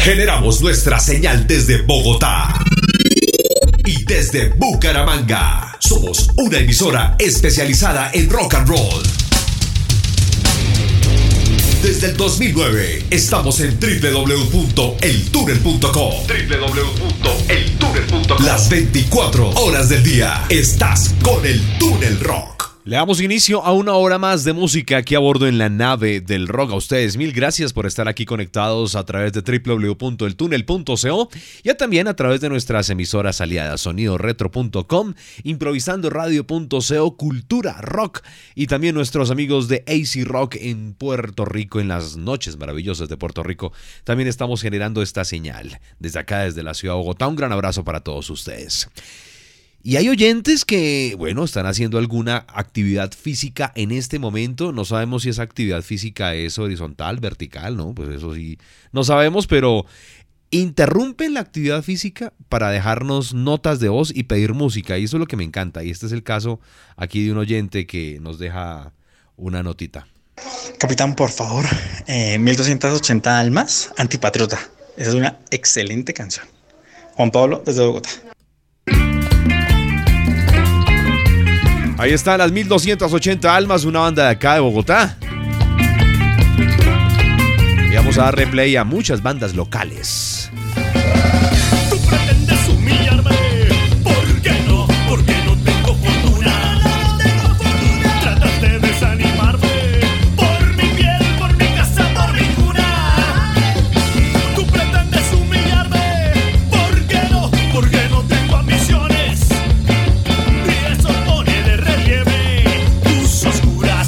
Generamos nuestra señal desde Bogotá y desde Bucaramanga. Somos una emisora especializada en rock and roll. Desde el 2009 estamos en www.eltunnel.com. Las 24 horas del día estás con el Túnel Rock. Le damos inicio a una hora más de música aquí a bordo en la nave del rock. A ustedes mil gracias por estar aquí conectados a través de www.eltunnel.co y también a través de nuestras emisoras aliadas sonidoretro.com, improvisandoradio.co, Cultura Rock y también nuestros amigos de AC Rock en Puerto Rico, en las noches maravillosas de Puerto Rico. También estamos generando esta señal desde acá, desde la ciudad de Bogotá. Un gran abrazo para todos ustedes. Y hay oyentes que, bueno, están haciendo alguna actividad física en este momento. No sabemos si esa actividad física es horizontal, vertical, ¿no? Pues eso sí, no sabemos, pero interrumpen la actividad física para dejarnos notas de voz y pedir música. Y eso es lo que me encanta. Y este es el caso aquí de un oyente que nos deja una notita. Capitán, por favor, 1280 almas, Antipatriota. Esa es una excelente canción. Juan Pablo, desde Bogotá. Ahí están las 1280 almas, una banda de acá de Bogotá. Y vamos a dar replay a muchas bandas locales. Tú pretendes humillarme, ¿por qué no? Porque no tengo fortuna. Tratas de desanimarme, por mi piel, por mi casa, por mi cuna. Tú pretendes humillarme, ¿por qué no? Porque no tengo ambiciones. Y eso pone de relieve tus oscuras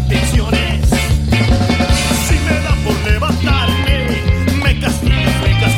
intenciones. Si me da por levantarme, me castigas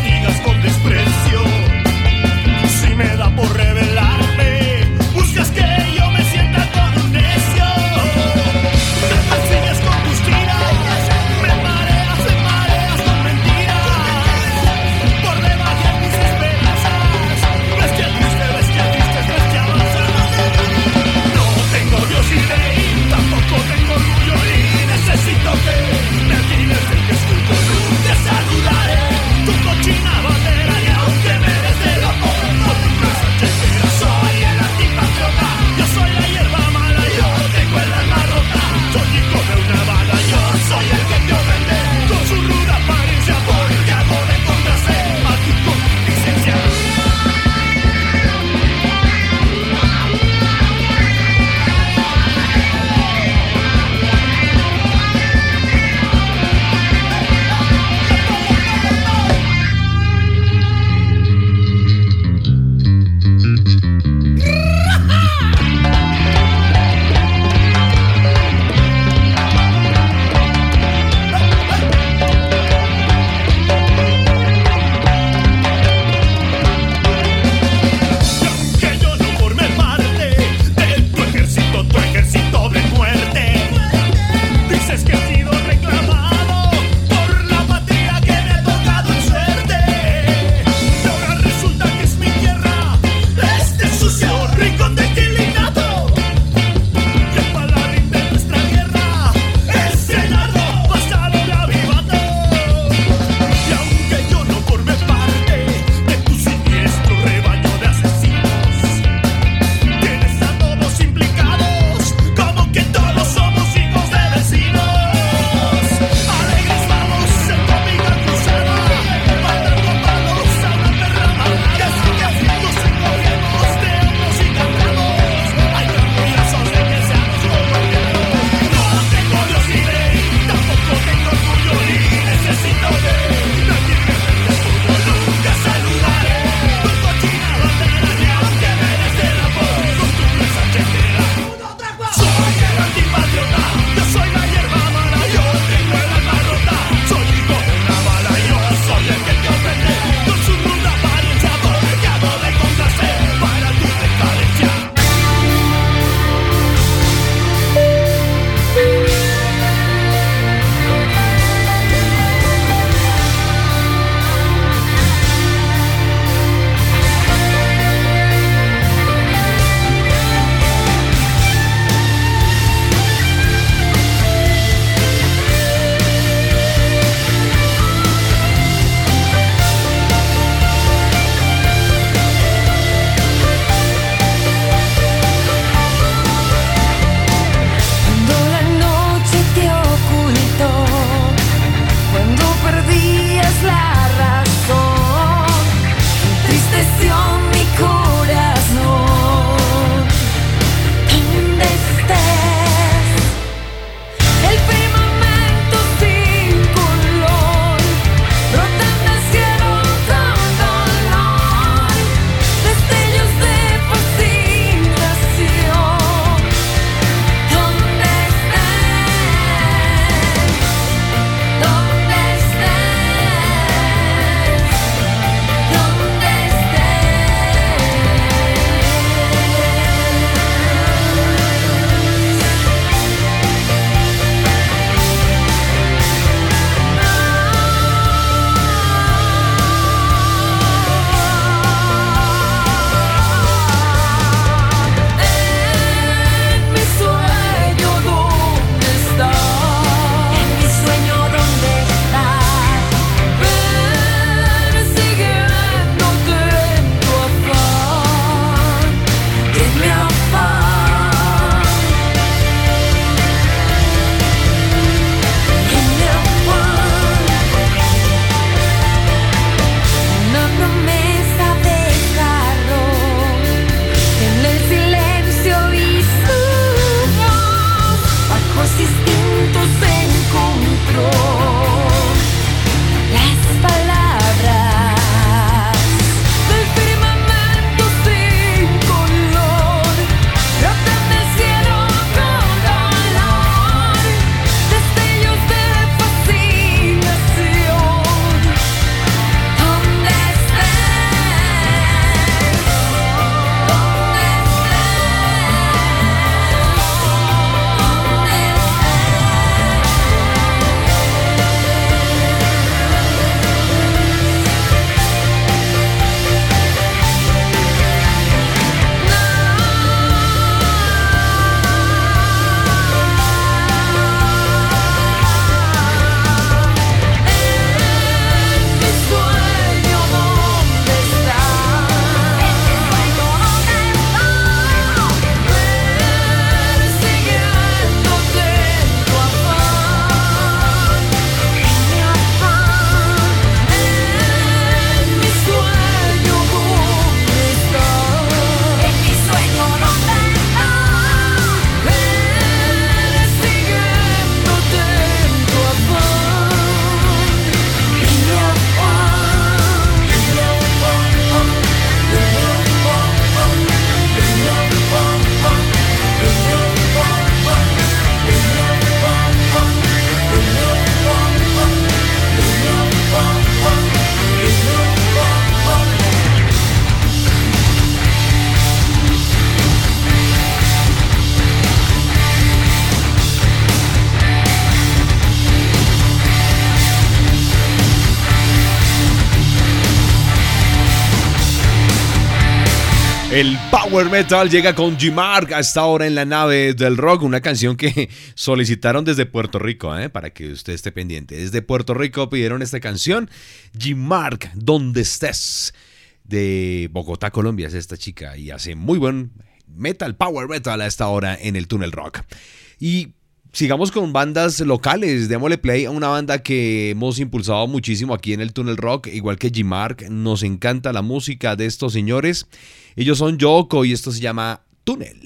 El Power Metal llega con G-Mark a esta hora en la nave del rock, una canción que solicitaron desde Puerto Rico, para que usted esté pendiente. Desde Puerto Rico pidieron esta canción, G-Mark, Donde Estés, de Bogotá, Colombia, es esta chica y hace muy buen metal, Power Metal a esta hora en el Túnel Rock. Y sigamos con bandas locales, démosle play a una banda que hemos impulsado muchísimo aquí en el Túnel Rock, igual que G-Mark, nos encanta la música de estos señores. Ellos son Yoko y esto se llama Túnel.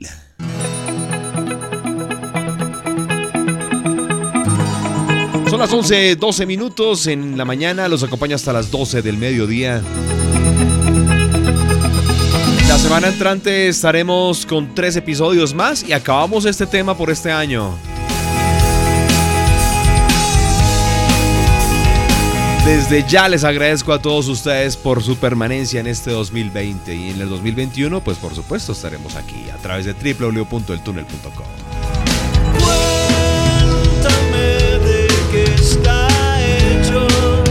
Son las 11:12 minutos en la mañana, los acompaña hasta las 12 del mediodía. La semana entrante estaremos con 3 episodios más y acabamos este tema por este año. Desde ya les agradezco a todos ustedes por su permanencia en este 2020 y en el 2021, pues por supuesto estaremos aquí a través de www.eltunel.com. Cuéntame de qué está hecho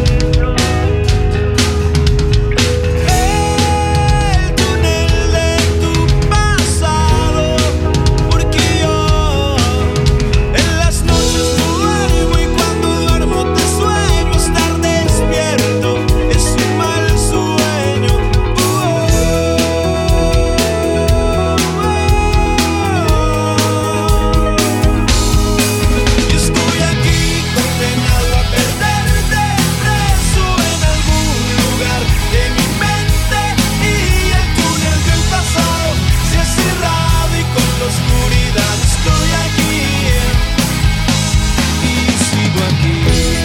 el túnel de tu pasado, porque yo en las noches duermo y cuando duermo te sueño estar despierto, es un mal sueño. Estoy aquí condenado a perderte, preso en algún lugar de mi mente, y el túnel del pasado se ha cerrado y con la oscuridad estoy aquí y sigo aquí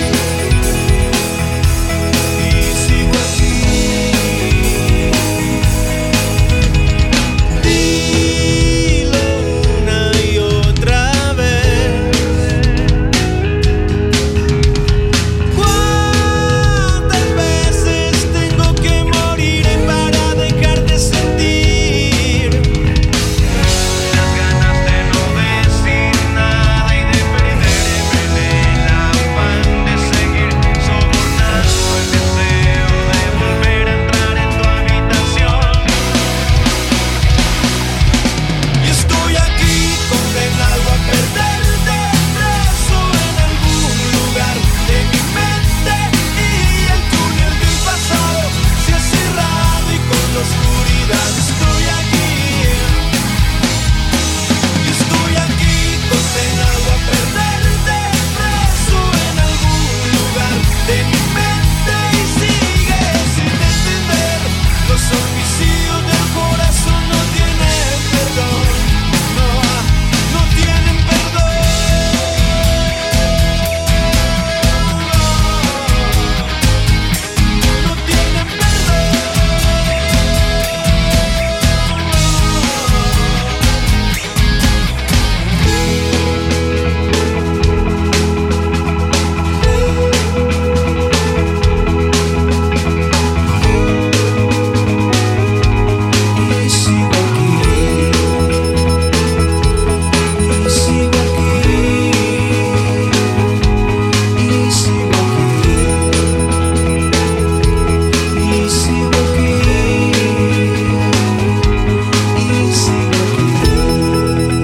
y sigo aquí. Dilo una y otra vez. ¿Cuántas veces tengo que morir para dejar de sentir las ganas de no decir nada y de perderme en el afán de seguir sobornando el deseo de volver a entrar en tu habitación? Y estoy aquí condenado a perderte, preso en algún lugar de mi mente, y el túnel del pasado se ha cerrado y con la oscuridad estoy aquí. Y estoy aquí condenado a perderte, preso en algún lugar de mi mente, y sigues sin entender. Los homicidios del corazón no tienen perdón, no tienen perdón, no tienen perdón. Y sigo aquí, y sigo aquí, y sigo aquí, y sigo aquí, y sigo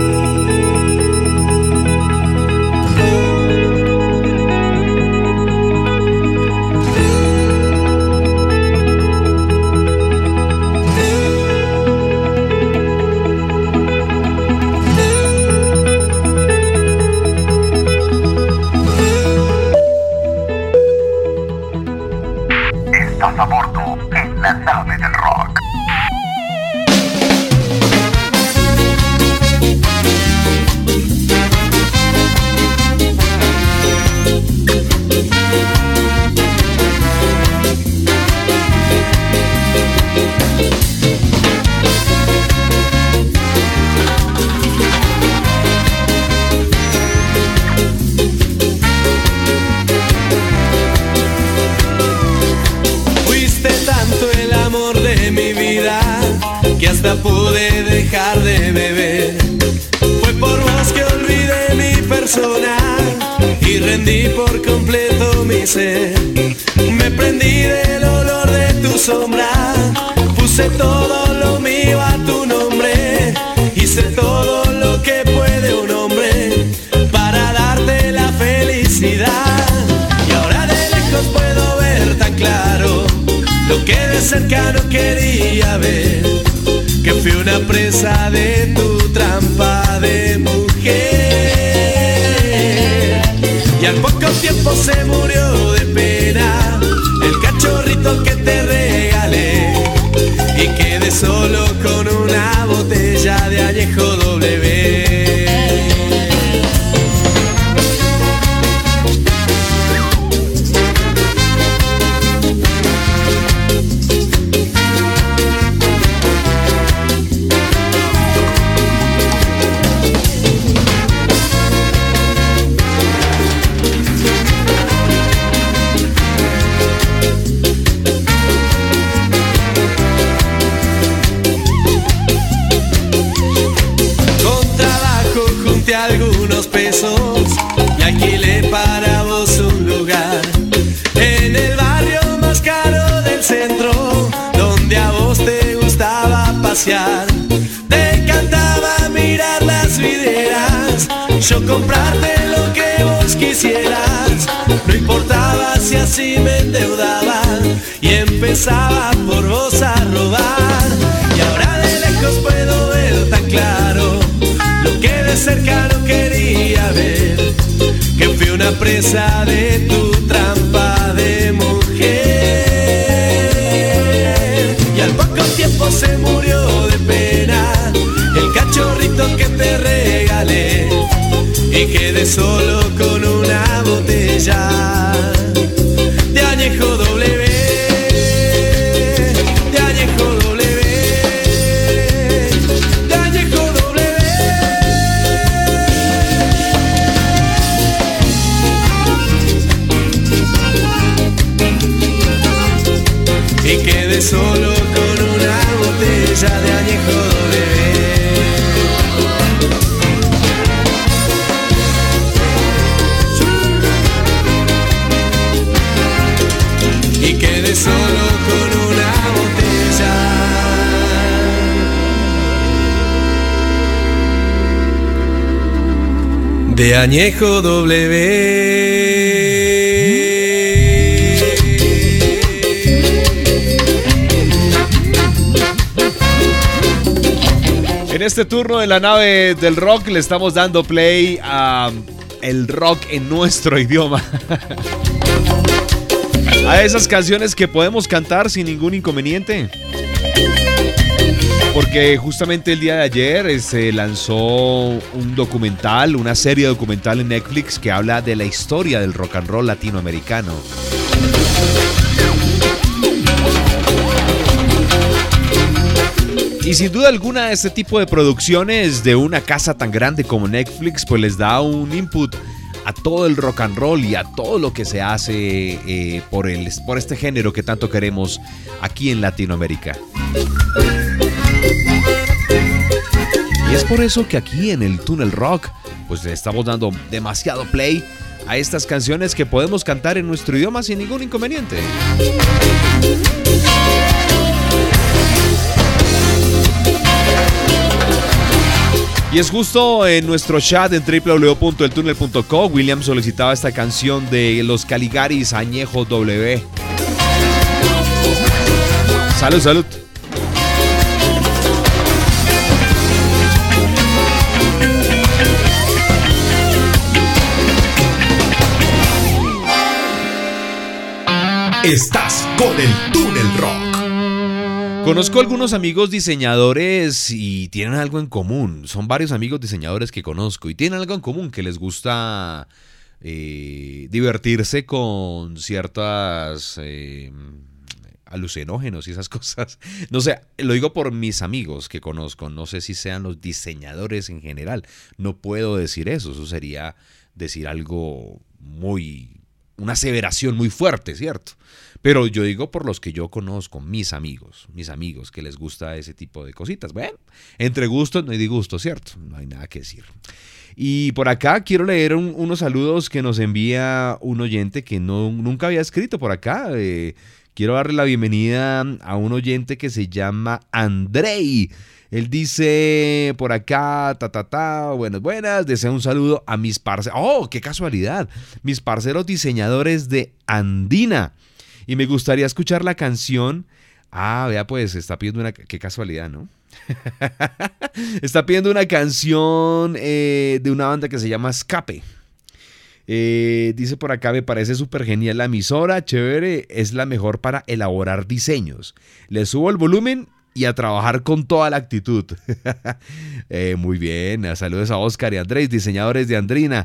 Estás a bordo en la nave del rock. Fuiste tanto el amor de mi vida que hasta pude dejar de beber. Fue por vos que olvidé mi persona y rendí por completo mi ser. Me prendí del olor de tu sombra, puse todo lo mío a tu de cerca no quería ver que fui una presa de tu trampa de mujer. Y al poco tiempo se murió de pena el cachorrito que te regalé, y quedé solo con una botella de añejo W. Algunos pesos y alquilé para vos un lugar en el barrio más caro del centro, donde a vos te gustaba pasear. Te encantaba mirar las videras, yo comprarte lo que vos quisieras. No importaba si así me endeudaba y empezaba por vos a robar. Y ahora de lejos puedo ver tan claro lo que de cerca no quería ver, que fui una presa de tu trampa de mujer. Y al poco tiempo se murió de pena el cachorrito que te regalé, y quedé solo con una botella de añejo W. Y quedé solo con una botella de añejo W. Y quedé solo con una botella de añejo W. En este turno de la nave del rock le estamos dando play a el rock en nuestro idioma. A esas canciones que podemos cantar sin ningún inconveniente. Porque justamente el día de ayer se lanzó un documental, una serie documental en Netflix que habla de la historia del rock and roll latinoamericano. Y sin duda alguna este tipo de producciones de una casa tan grande como Netflix pues les da un input a todo el rock and roll y a todo lo que se hace por este género que tanto queremos aquí en Latinoamérica. Y es por eso que aquí en el Túnel Rock pues le estamos dando demasiado play a estas canciones que podemos cantar en nuestro idioma sin ningún inconveniente. Y es justo en nuestro chat en www.eltunel.co. William solicitaba esta canción de los Caligaris, Añejo W. Salud, salud. Estás con el Túnel Rock. Conozco algunos amigos diseñadores y tienen algo en común. Son varios amigos diseñadores que conozco y tienen algo en común, que les gusta divertirse con ciertas alucinógenos y esas cosas. No sé, lo digo por mis amigos que conozco. No sé si sean los diseñadores en general. No puedo decir eso. Eso sería decir algo una aseveración muy fuerte, ¿cierto? Pero yo digo por los que yo conozco, mis amigos que les gusta ese tipo de cositas. Bueno, entre gustos no hay disgustos, ¿cierto? No hay nada que decir. Y por acá quiero leer unos saludos que nos envía un oyente que nunca había escrito por acá. Quiero darle la bienvenida a un oyente que se llama Andrei. Él dice por acá, buenas, deseo un saludo a mis parceros. ¡Oh, qué casualidad! Mis parceros diseñadores de Andina. Y me gustaría escuchar la canción Ah, vea pues, está pidiendo una... Qué casualidad, ¿no? Está pidiendo una canción de una banda que se llama Escape. Dice por acá, me parece súper genial la emisora, chévere, es la mejor para elaborar diseños. Le subo el volumen y a trabajar con toda la actitud. Muy bien, saludos a Oscar y Andrés, diseñadores de Andina,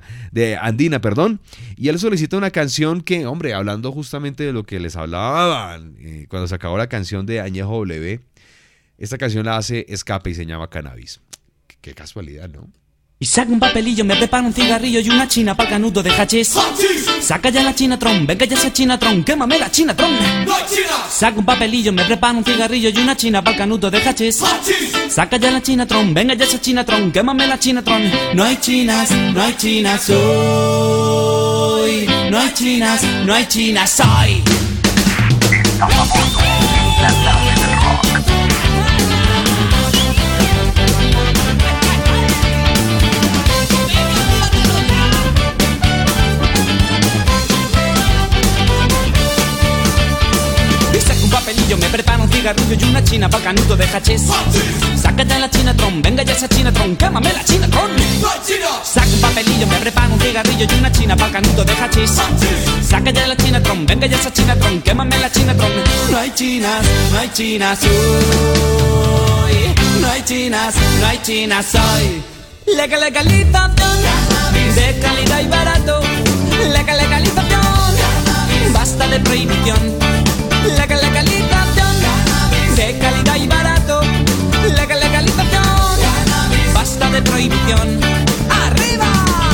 y él solicita una canción que, hombre, hablando justamente de lo que les hablaban cuando se acabó la canción de Añejo W, esta canción la hace Escape y se llama Cannabis. Qué casualidad, ¿no? Y saca un papelillo, me prepara un cigarrillo y una china pa'l canuto de hachís. Saca ya la chinatron, venga ya esa chinatron, quémame la chinatron. Saca un papelillo, me prepara un cigarrillo y una china pa'l canuto de hachís. Saca ya la chinatron, venga ya esa chinatron, quémame la chinatron. No hay chinas hoy. No hay chinas hoy. Papelillo, me preparo un cigarrillo y una china pa'l canuto de hachís. Sácate la chinatron, venga ya esa chinatron, quémame la chinatron. Saca un papelillo, me preparo un cigarrillo y una china pa'l canuto de hachís. Sácate la chinatron, venga ya esa chinatron, quémame la chinatron. No hay chinas hoy. No hay chinas hoy. Legalización de calidad y barato. Legalización, basta de prohibición. Legalización de calidad y barato. Legalización, basta de prohibición. ¡Arriba!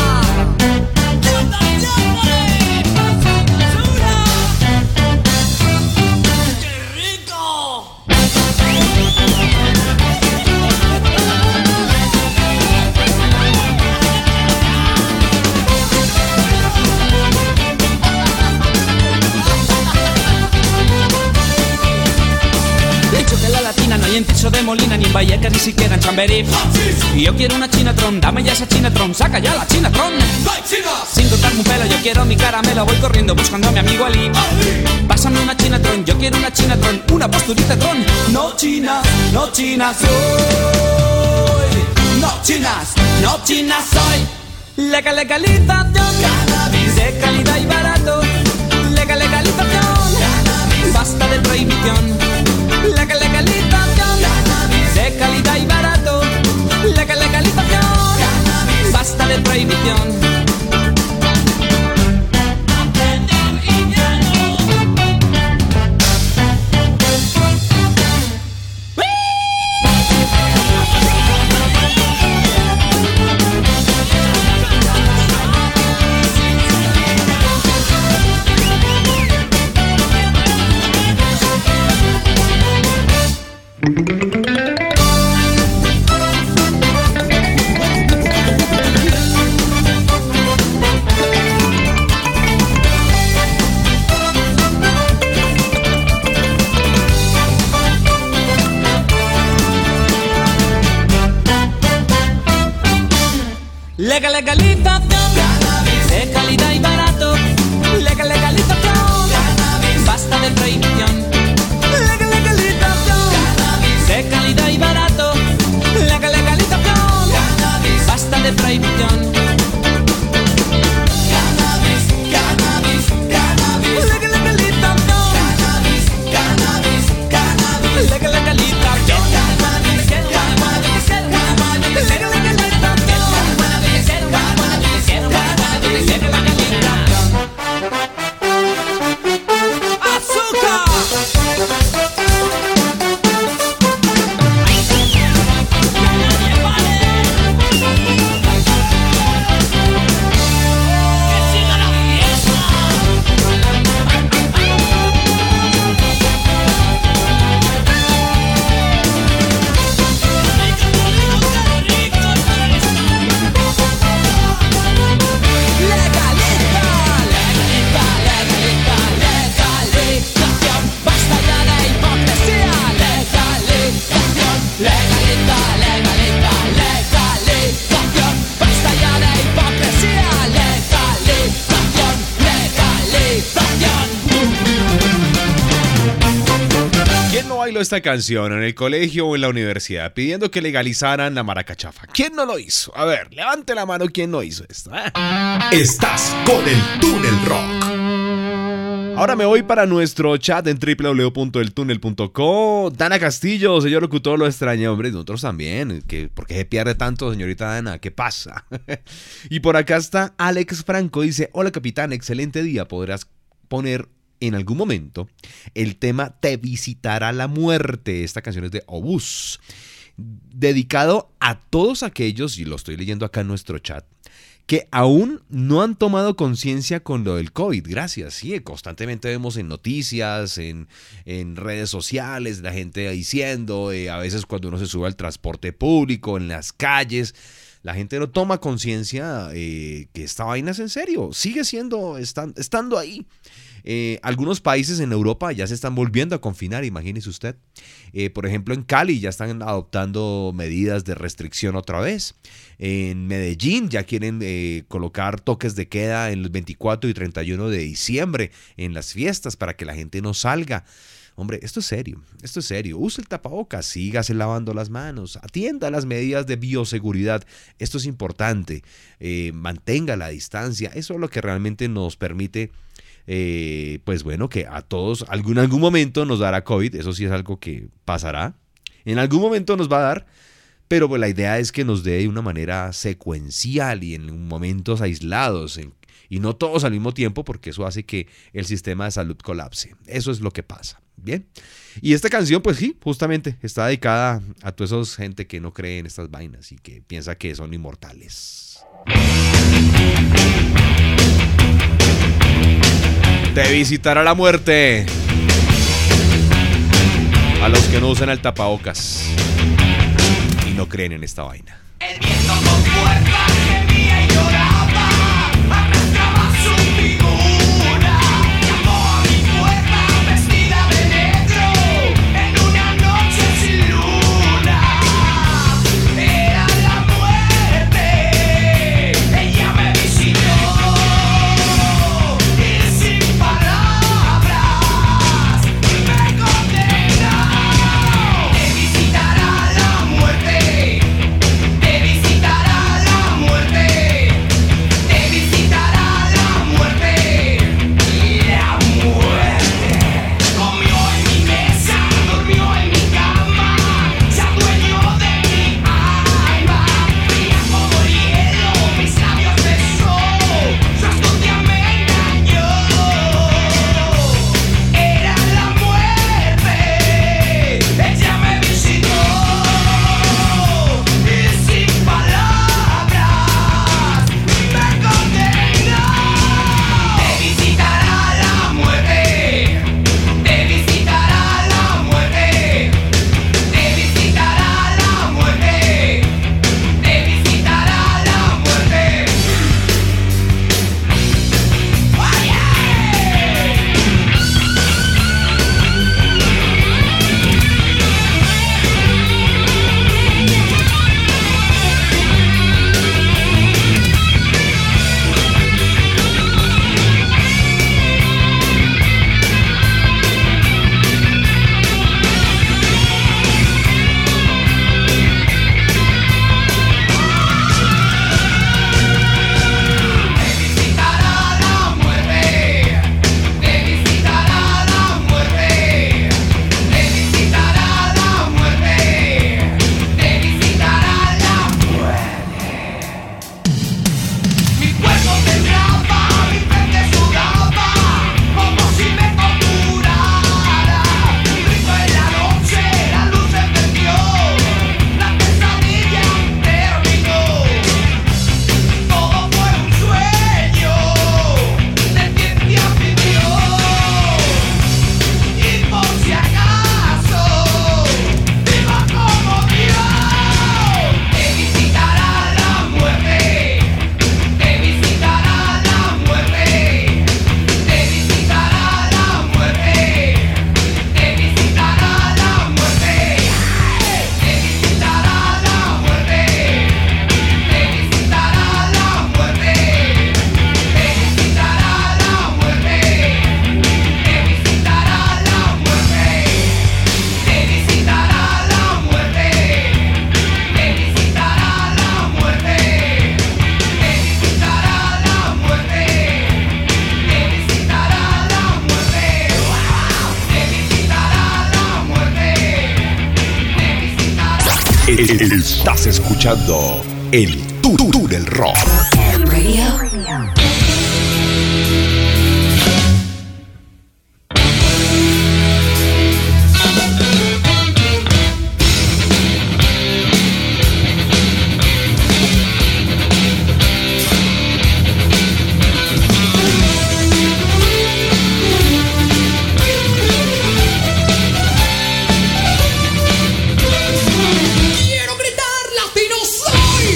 ¡Qué rico! No hay en Tirso de Molina, ni en Vallecas, ni siquiera en Chamberí. Y yo quiero una chinatron, dame ya esa chinatron, saca ya la chinatron. Sin cortarme un pelo, yo quiero mi caramelo, voy corriendo buscando a mi amigo Ali. Pásame una chinatron, yo quiero una chinatron, una posturita tron. No chinas hoy. No chinas hoy. Legalización de calidad y barato. Legalización, basta de prohibición. Legalización de calidad y barato. Legalización, basta de prohibición. Legalización de calidad y barato. Legalización, basta de prohibición. Legalización de calidad y barato. Legalización, basta de prohibición. bailó esta canción en el colegio o en la universidad pidiendo que legalizaran la maracachafa? ¿Quién no lo hizo? A ver, levante la mano quién no hizo esto. Estás con el Túnel Rock. Ahora me voy para nuestro chat en www.eltunel.co. Dana Castillo, señor locutor, lo extrañé, hombre, nosotros también. ¿Por qué se pierde tanto, señorita Dana? ¿Qué pasa? Y por acá está Alex Franco, dice: hola capitán, excelente día. ¿Podrás poner en algún momento el tema Te visitará la muerte? Esta canción es de Obús, dedicado a todos aquellos, y lo estoy leyendo acá en nuestro chat, que aún no han tomado conciencia con lo del COVID. Gracias, sí, constantemente vemos en noticias, en redes sociales, la gente diciendo, a veces cuando uno se sube al transporte público, en las calles, la gente no toma conciencia que esta vaina es en serio, sigue siendo, estando ahí. Algunos países en Europa ya se están volviendo a confinar, imagínese usted. Por ejemplo, en Cali ya están adoptando medidas de restricción otra vez. En Medellín ya quieren colocar toques de queda en los 24 y 31 de diciembre en las fiestas para que la gente no salga. Hombre, esto es serio, esto es serio. Use el tapabocas, sígase lavando las manos, atienda las medidas de bioseguridad. Esto es importante. Mantenga la distancia. Eso es lo que realmente nos permite, pues bueno, que a todos en algún momento nos dará COVID. Eso sí es algo que pasará. En algún momento nos va a dar, pero pues la idea es que nos dé de una manera secuencial y en momentos aislados, y no todos al mismo tiempo, porque eso hace que el sistema de salud colapse. Eso es lo que pasa. Bien. Y esta canción, pues sí, justamente está dedicada a toda esa gente que no cree en estas vainas y que piensa que son inmortales. Te visitará la muerte. A los que no usan el tapabocas y no creen en esta vaina. El viento con fuerza gemía y lloraba, arrastraba su figura, llamó a mi puerta vestida de negro, en una noche sin luna. Era la muerte, ella me visitó, y sin palabras me condenó. Te visitará la muerte, te visitará la muerte. Estás escuchando el Túnel Rock. Quiero gritar latino soy,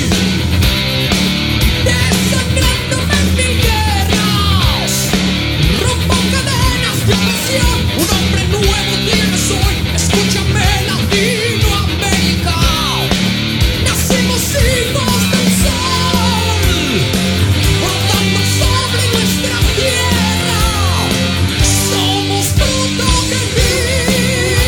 desangrándome en mil guerras, rompo cadenas de opresión, un hombre nuevo tiene soy, escúchame Latinoamérica, nacimos hijos del sol, brotando sobre nuestra tierra, somos todo que vive.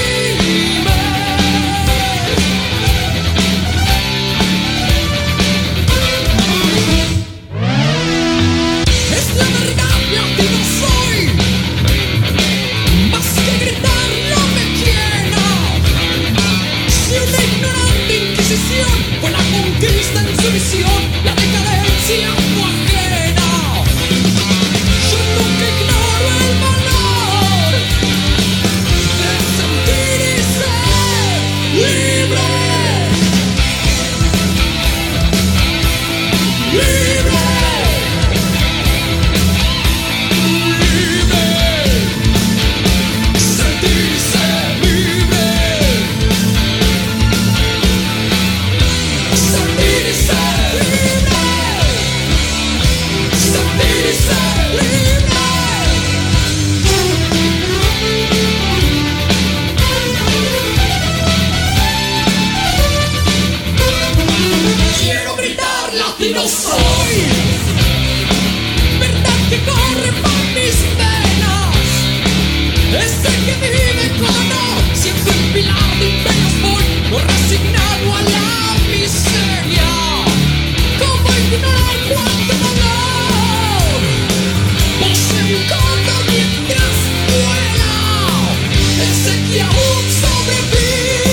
Es la verdad, latino soy, más que gritar no me llena. Si una ignorante inquisición fue la conquista en su visión, la decadencia fue ajena. Yo nunca ignoro el valor de sentir y ser libre. Libre. Sentirse libre, sentirse libre, sentirse libre. Quiero gritar latino soy, verdad que corre por mis venas. Ese que vive con honor, siempre un pilar de imperios voy, no resignado a la miseria. ¿Cómo ignorar cuánto dolor posee un cóndor mientras vuela? Ese que aún sobrevive.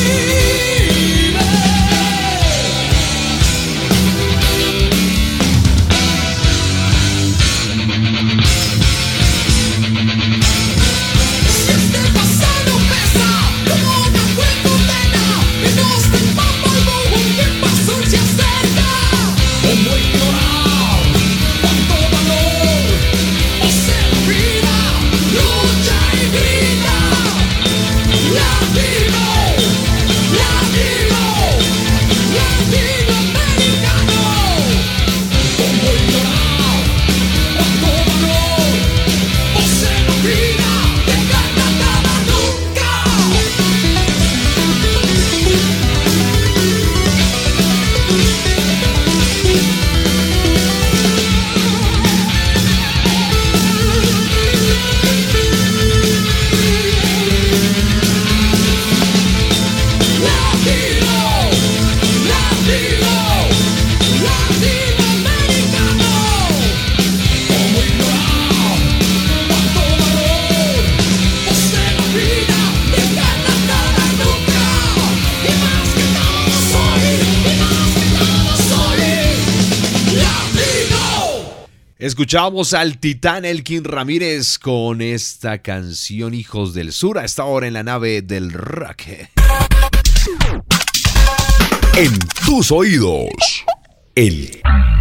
Si este pasado pesa como una cruel condena, que nos empapa el bobo que pasó y se acerca. ¿Cómo ignorar cuánto valor posee la vida? Lucha y grita. Latino, latino, latinoamericano. ¿Cómo ignorar cuánto valor posee la vida? De Canadá nunca. Latino, latino, latinoamericano. ¿Cómo ignorar cuánto valor posee la vida? De Canadá nunca. Y más que todo soy, y más que todo soy latino. Escuchamos al titán Elkin Ramírez con esta canción Hijos del Sur, a esta hora en la nave del rock. En tus oídos, el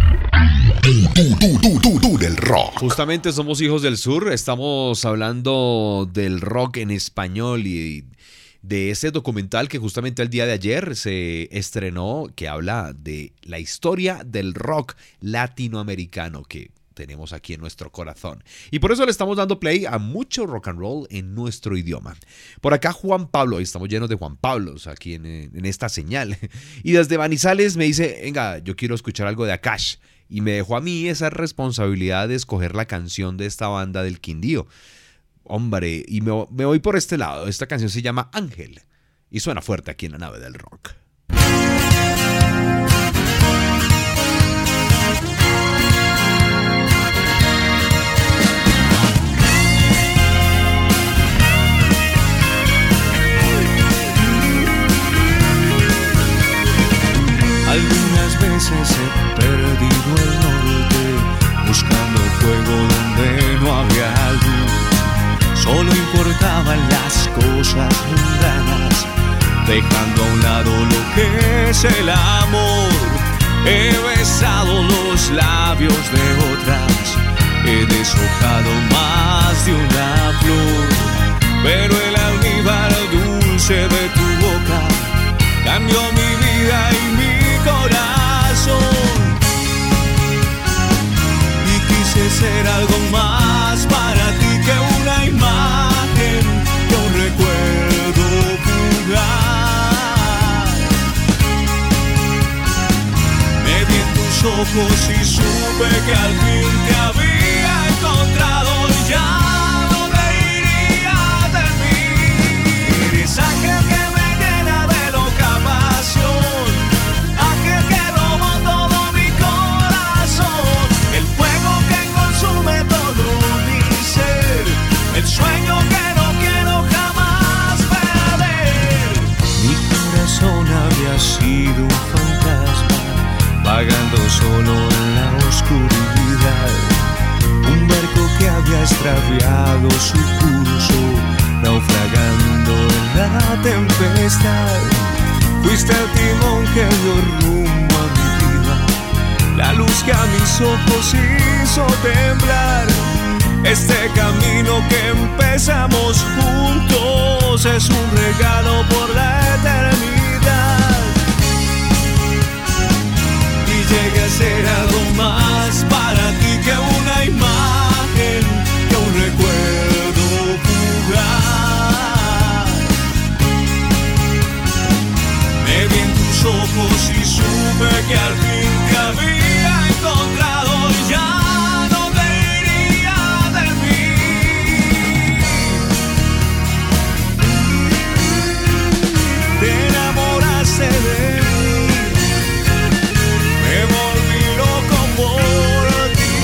Túnel Rock. Justamente somos Hijos del Sur, estamos hablando del rock en español y de ese documental que justamente el día de ayer se estrenó, que habla de la historia del rock latinoamericano que tenemos aquí en nuestro corazón. Y por eso le estamos dando play a mucho rock and roll en nuestro idioma. Por acá Juan Pablo, y estamos llenos de Juan Pablos aquí en esta señal. Y desde Manizales me dice, venga, yo quiero escuchar algo de Akash. Y me dejó a mí esa responsabilidad de escoger la canción de esta banda del Quindío. Hombre, y me voy por este lado. Esta canción se llama Ángel y suena fuerte aquí en la nave del rock. importaban las cosas mundanas, dejando a un lado lo que es el amor. He besado los labios de otras, he deshojado más de una flor, pero el almíbar dulce de tu boca cambió mi vida y mi corazón. Y quise ser algo más para ti que una imagen, que un recuerdo fugaz. Me vi en tus ojos y supe que al fin te había encontrado. Ya no te irías de mí. Eres ángel que me llena de loca pasión, ángel que robó todo mi corazón, el fuego que consume todo mi ser, el sueño que no quiero jamás perder. Mi corazón había sido un fantasma, vagando solo en la oscuridad, un barco que había extraviado su curso, naufragando en la tempestad. Fuiste el timón que dio rumbo a mi vida, la luz que a mis ojos hizo temblar. Este camino que empezamos juntos es un regalo por la eternidad. Y llegué a ser algo más para ti que una imagen, que un recuerdo fugaz. Me vi en tus ojos y supe que al fin te había encontrado. Ya no te irías de mí. Te enamoraste de mí, me volví loco por ti.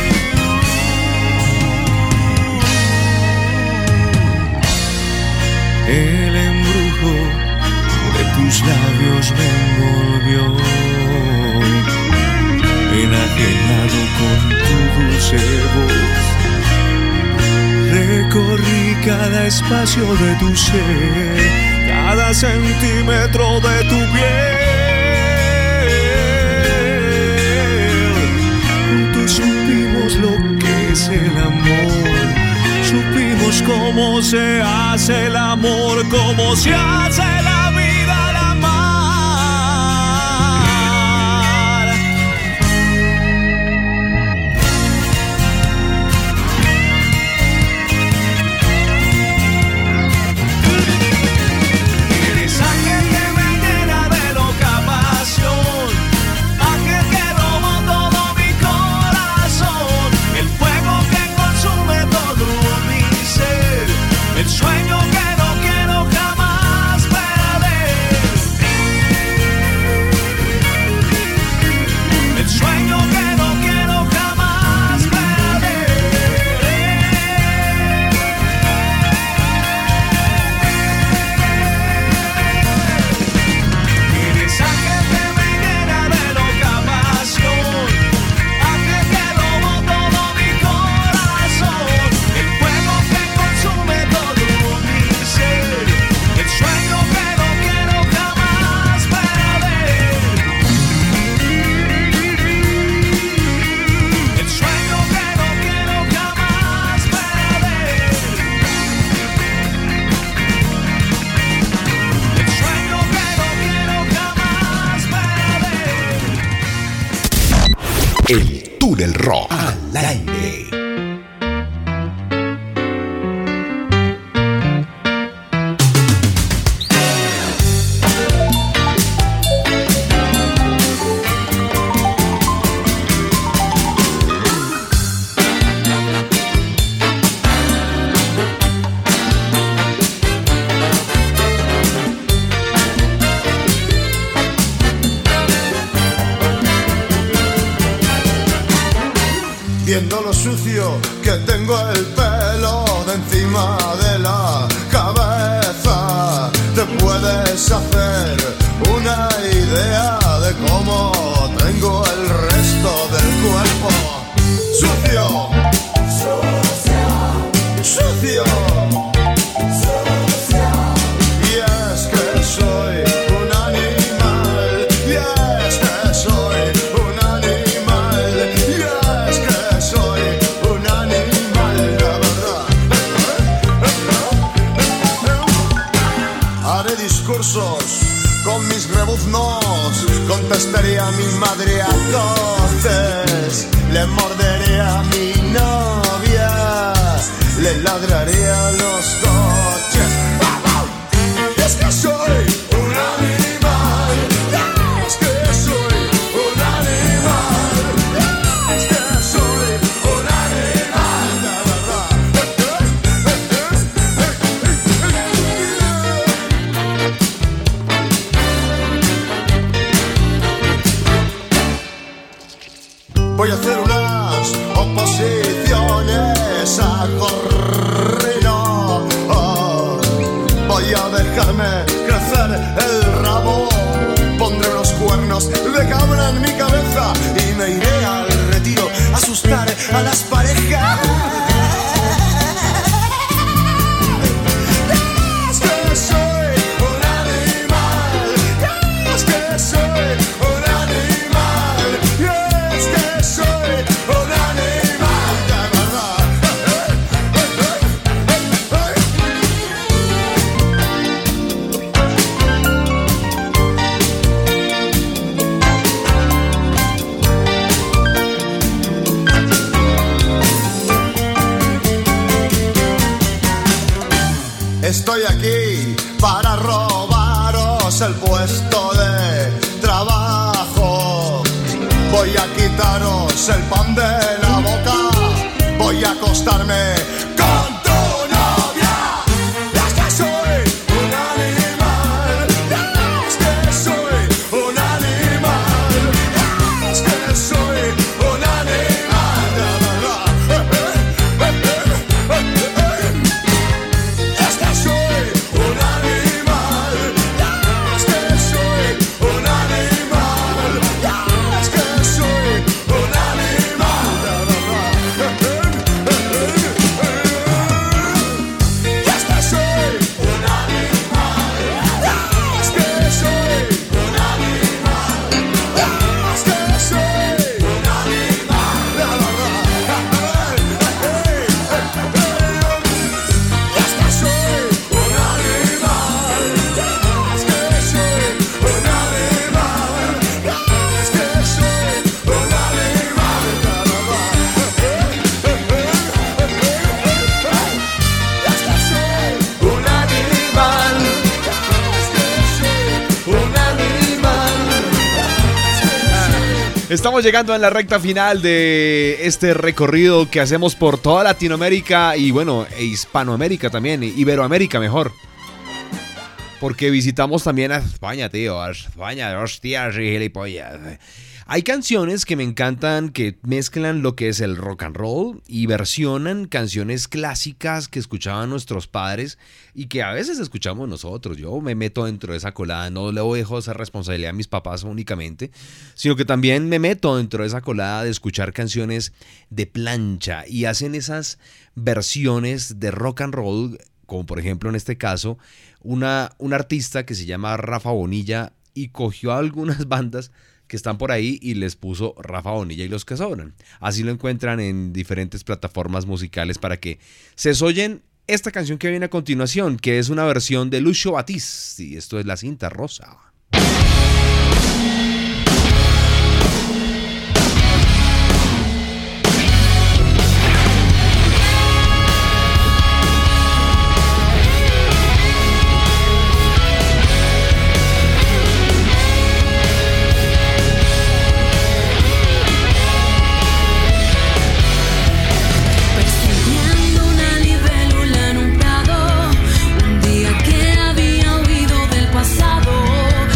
El embrujo de tus labios me envolvió, enajenado con tu dulce voz. Recorrí cada espacio de tu ser, cada centímetro de tu piel. Juntos supimos lo que es el amor, supimos cómo se hace el amor, cómo se hace la vida al amar. Eres ángel que me llena de loca pasión, ángel que robó todo mi corazón, el fuego que consume todo mi ser, el sueño que no quiero jamás perder. El sueño que no quiero jamás perder. Eres ángel que me llena de loca pasión, ángel que robó todo mi corazón, el fuego que consume todo mi ser, el sueño que no quiero jamás perder. El sueño que no quiero jamás perder. El sueño que no quiero jamás perder. El Túnel Rock al aire. Viendo lo sucio que tengo el pelo de encima de la cabeza, te puedes hacer una idea de cómo tengo el resto del cuerpo. Sucio, sucio, sucio. aplausos, con mis rebuznos, contestaría a mi madre a coces, le mordería a mi novia, le ladraría a los coches. Es que soy un animal, es que soy un animal, es que soy un animal, la verdad. Voy a hacer unas oposiciones a corrido. Voy a dejarme crecer el rabo. Pondré unos cuernos de cabra en mi cabeza y me iré al retiro a asustar a las parejas. Es que soy un animal, es que soy un animal, es que soy un animal, de verdad. Estoy aquí para robaros el puesto de trabajo. Voy a quitaros el pan de la boca. Voy a acostarme con tu novia. Es que soy un animal. Es que soy un animal. Es que soy un animal, de verdad. Es que soy un animal, es que soy un animal, es que soy un animal, de verdad. Es que soy un animal, es que soy un animal, es que soy un animal, de verdad. Es que soy un animal, es que soy un animal, es que soy un animal, de verdad. Es que soy un animal, es que soy un animal. Estamos llegando a la recta final de este recorrido que hacemos por toda Latinoamérica y bueno, e Hispanoamérica también, Iberoamérica mejor. Porque visitamos también a España, tío, a España, hostias y gilipollas. Hay canciones que me encantan que mezclan lo que es el rock and roll y versionan canciones clásicas que escuchaban nuestros padres y que a veces escuchamos nosotros. Yo me meto dentro de esa colada, no le dejo esa responsabilidad a mis papás únicamente, sino que también me meto dentro de esa colada de escuchar canciones de plancha y hacen esas versiones de rock and roll, como por ejemplo en este caso, un artista que se llama Rafa Bonilla y cogió a algunas bandas que están por ahí y les puso Rafa Bonilla y los que sobran. Así lo encuentran en diferentes plataformas musicales para que se oyen esta canción que viene a continuación, que es una versión de Lucio Battisti, y esto es La Cinta Rosa. Persiguiendo una libélula en un prado, un día que había huido del pasado.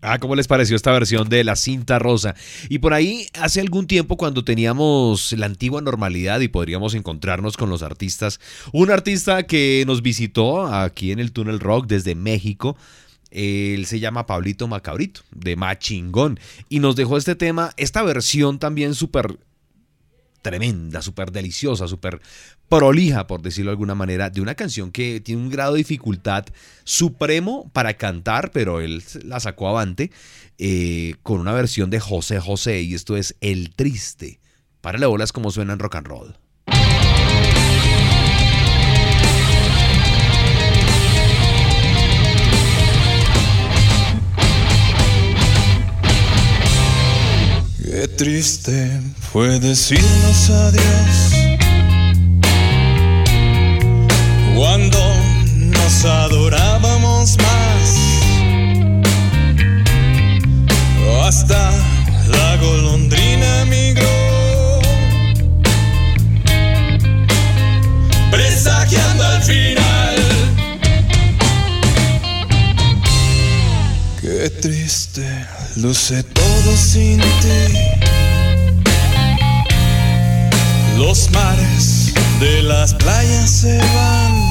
¿Cómo les pareció esta versión de La Cinta Rosa? Y por ahí, hace algún tiempo, cuando teníamos la antigua normalidad y podríamos encontrarnos con los artistas, un artista que nos visitó aquí en el Túnel Rock desde México, él se llama Pablito Macabrito, de Machingón, y nos dejó este tema, esta versión también súper tremenda, súper deliciosa, súper prolija, por decirlo de alguna manera, de una canción que tiene un grado de dificultad supremo para cantar, pero él la sacó avante con una versión de José José, y esto es El Triste. Párale bolas como suena en rock and roll. Qué triste fue decirnos adiós cuando nos adorábamos más. Hasta la golondrina migró, presagiando al final. Qué triste luce todo sin ti. Los mares de las playas se van,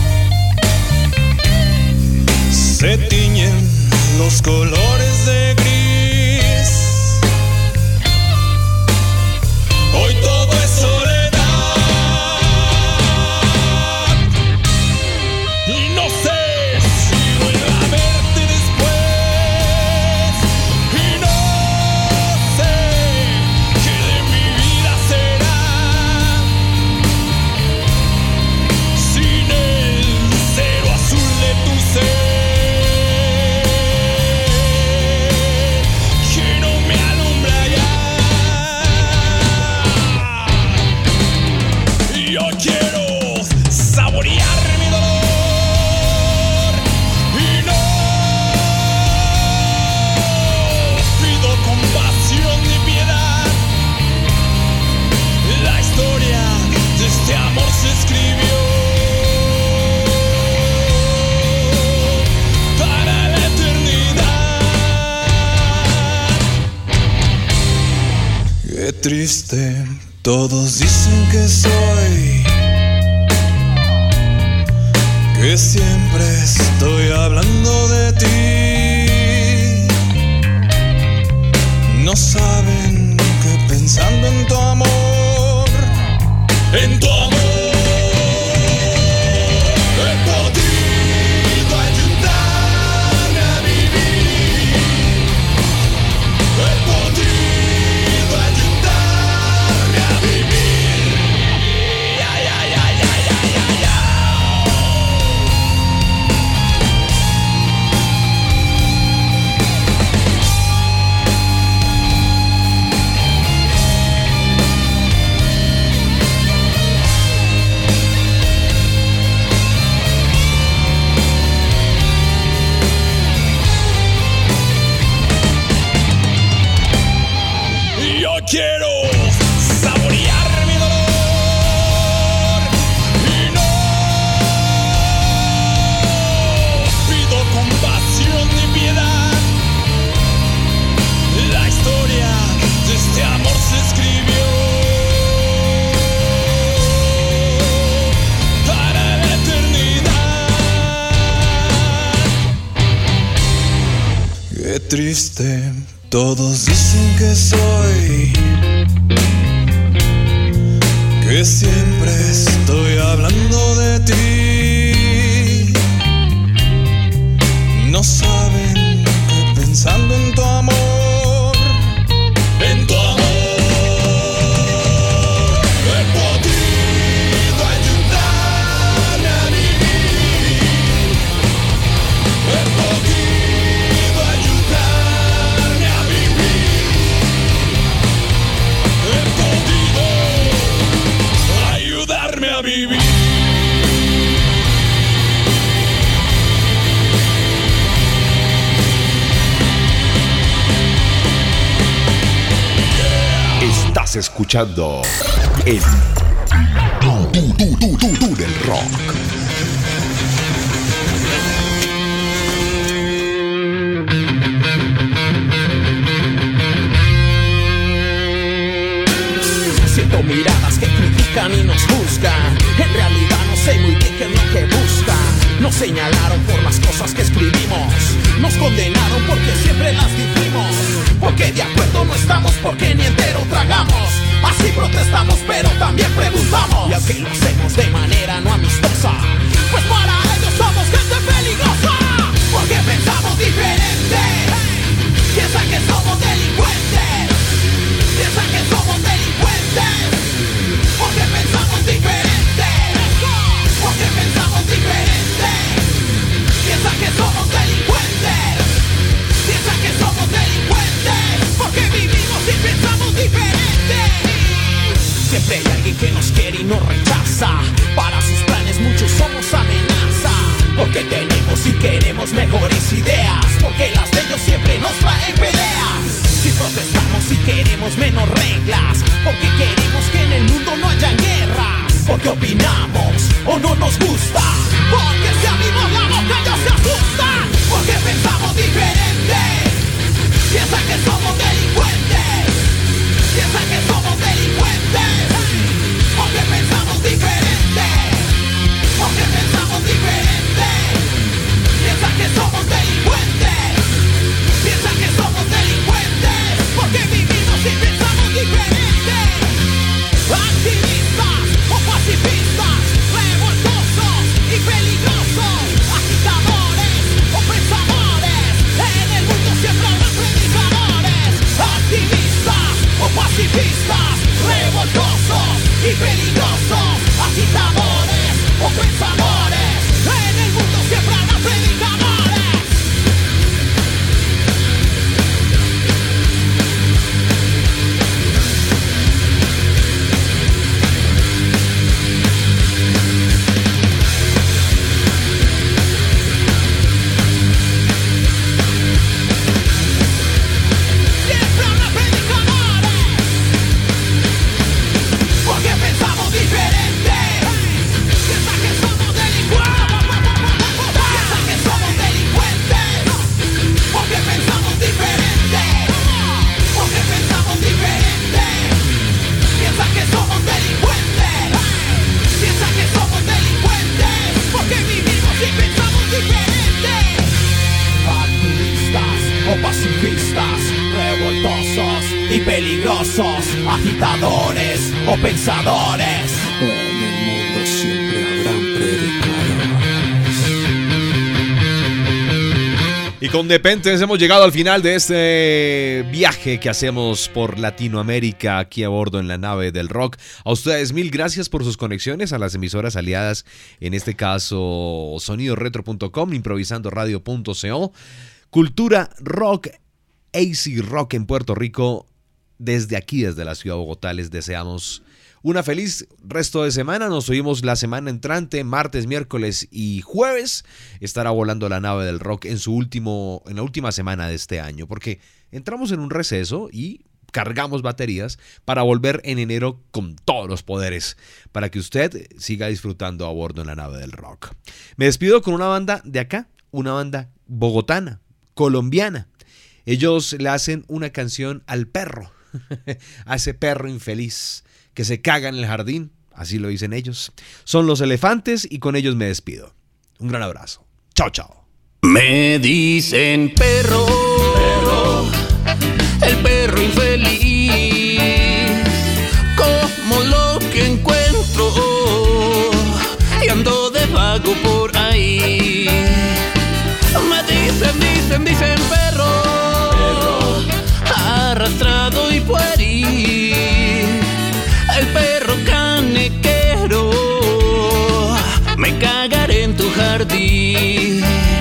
se tiñen los colores de gris. Hoy todo es soledad y no sé si vuelvo a verte después. Y no sé qué de mi vida será sin el lucero azul de tu ser. Yo quiero saborear mi dolor y no pido compasión ni piedad. La historia de este amor se escribió para la eternidad. Qué triste. Todos dicen que soy, que siempre estoy hablando de ti. No saben que pensando en tu amor, he podido ayudarme a vivir. He podido ayudarme a vivir. Ay, ay, ay, ay, ay, ay, ay. Yo quiero saborear mi dolor y no pido compasión ni piedad. La historia de este amor se escribió para la eternidad. Qué triste. Todos dicen que soy, que siempre estoy hablando de ti. No saben que pensando en tu amor, he podido ayudarme a vivir. He podido ayudarme a vivir. He podido ayudarme a vivir. Estás escuchando el Túnel Rock. siento miradas que critican y nos juzgan. En realidad no sé muy bien qué es lo que buscan. Nos señalaron por las cosas que escribimos, nos condenaron porque siempre las dijimos. Porque de acuerdo no estamos, porque ni entero tragamos. Así protestamos pero también preguntamos. Y aunque lo hacemos de manera no amistosa, pues para ellos somos gente peligrosa. Porque pensamos diferente. Piensan que somos delincuentes. Piensan que somos delincuentes. Porque pensamos diferente. Porque pensamos diferente. Piensan que somos delincuentes. Piensan que somos delincuentes. Porque vivimos y pensamos diferente. Siempre hay alguien que nos quiere y nos rechaza. Para sus planes muchos somos amenaza. Porque tenemos y queremos mejores ideas. Porque las de ellos siempre nos traen peleas. Si protestamos y queremos menos reglas. Porque queremos que en el mundo no haya guerras. Porque opinamos o no nos gusta. Porque si abrimos la boca ellos se asustan. Porque pensamos diferente. Piensan que somos delincuentes. Piensan que somos delincuentes. Porque pensamos diferente. Porque pensamos diferente. Piensan que somos delincuentes. Piensan que somos delincuentes. Porque vivimos y pensamos diferente. Activistas o pacifistas, revoltosos y peligrosos, agitadores o pensadores, en el mundo siempre habrá predicadores. Activistas o pacifistas, revoltosos y peligrosos, agitadores o pensadores, en el mundo siempre habrá predicadores. Peligrosos, agitadores o pensadores. En el mundo siempre habrán predicadores. Y con Depentes hemos llegado al final de este viaje que hacemos por Latinoamérica aquí a bordo en la nave del rock. A ustedes mil gracias por sus conexiones a las emisoras aliadas, en este caso sonidoretro.com, improvisandoradio.co, Cultura Rock, AC Rock en Puerto Rico. Desde aquí, desde la ciudad de Bogotá, les deseamos una feliz resto de semana. Nos oímos la semana entrante, martes, miércoles y jueves. Estará volando la nave del rock en la última semana de este año, porque entramos en un receso y cargamos baterías para volver en enero con todos los poderes, para que usted siga disfrutando a bordo en la nave del rock. Me despido con una banda de acá, una banda bogotana, colombiana. Ellos le hacen una canción al perro, a ese perro infeliz que se caga en el jardín, así lo dicen ellos. Son Los Elefantes y con ellos me despido. Un gran abrazo. Chao, chao. Me dicen perro, perro, el perro infeliz, como lo que encuentro y ando de vago por ahí. Me dicen perro, arrastrado y pueril, el perro canequero, me cagaré en tu jardín.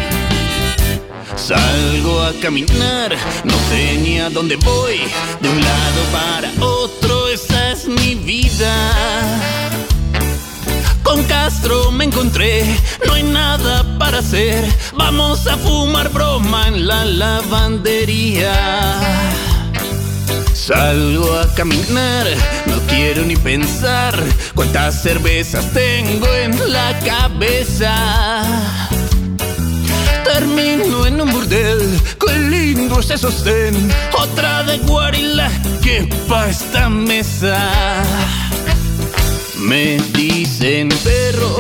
Salgo a caminar, no sé ni a dónde voy, de un lado para otro, esa es mi vida. Con Castro me encontré, no hay nada para hacer, vamos a fumar broma en la lavandería. Salgo a caminar, no quiero ni pensar cuántas cervezas tengo en la cabeza. Termino en un burdel, qué lindo ese sostén, otra de Guarila, qué pa' esta mesa. Me dicen perro,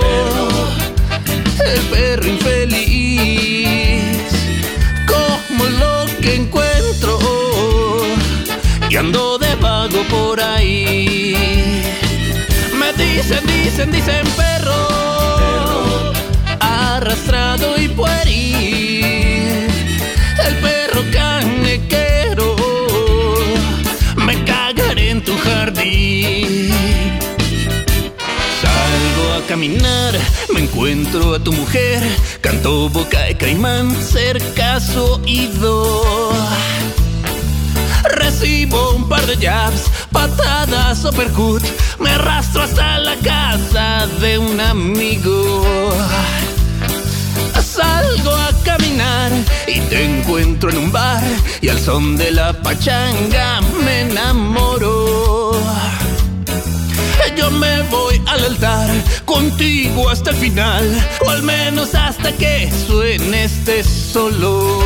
el perro infeliz, como lo que encuentro y ando de vago por ahí. Me dicen perro, arrastrado y pueril, el perro canequero, me cagaré en tu jardín. Salgo a caminar, me encuentro a tu mujer, canto boca de caimán cerca a su oído. Recibo un par de jabs, patadas, uppercut, me arrastro hasta la casa de un amigo. Salgo a caminar y te encuentro en un bar y al son de la pachanga me enamoro. Yo me voy al altar contigo hasta el final, o al menos hasta que suene este solo.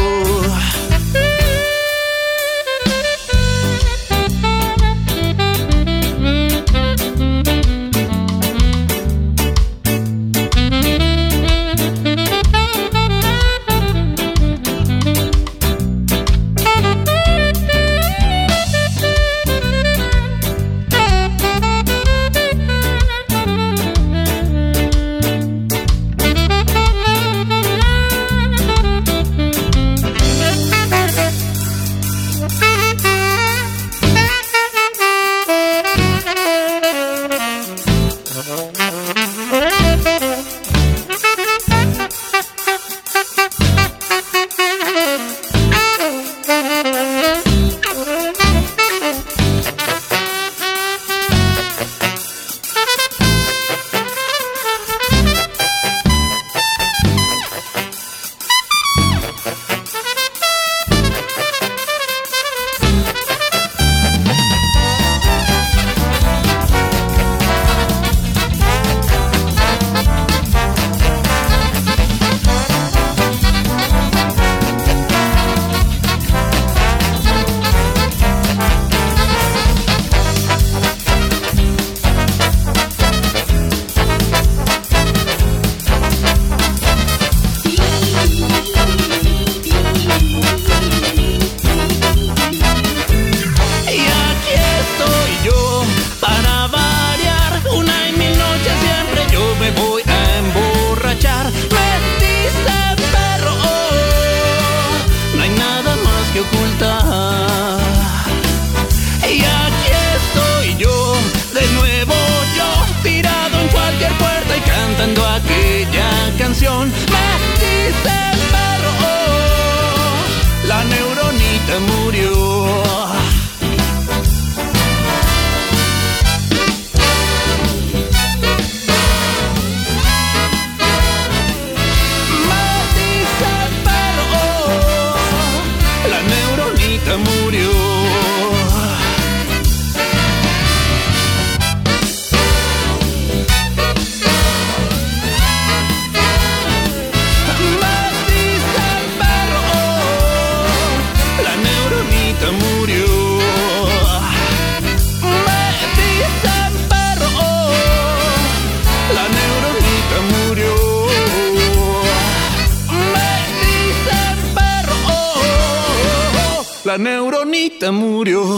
La neuronita murió.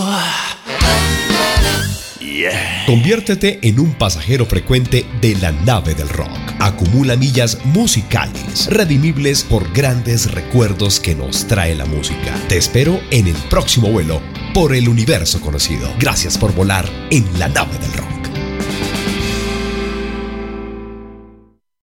Yeah. Conviértete en un pasajero frecuente de la nave del rock. Acumula millas musicales, redimibles por grandes recuerdos que nos trae la música. Te espero en el próximo vuelo por el universo conocido. Gracias por volar en la nave del rock.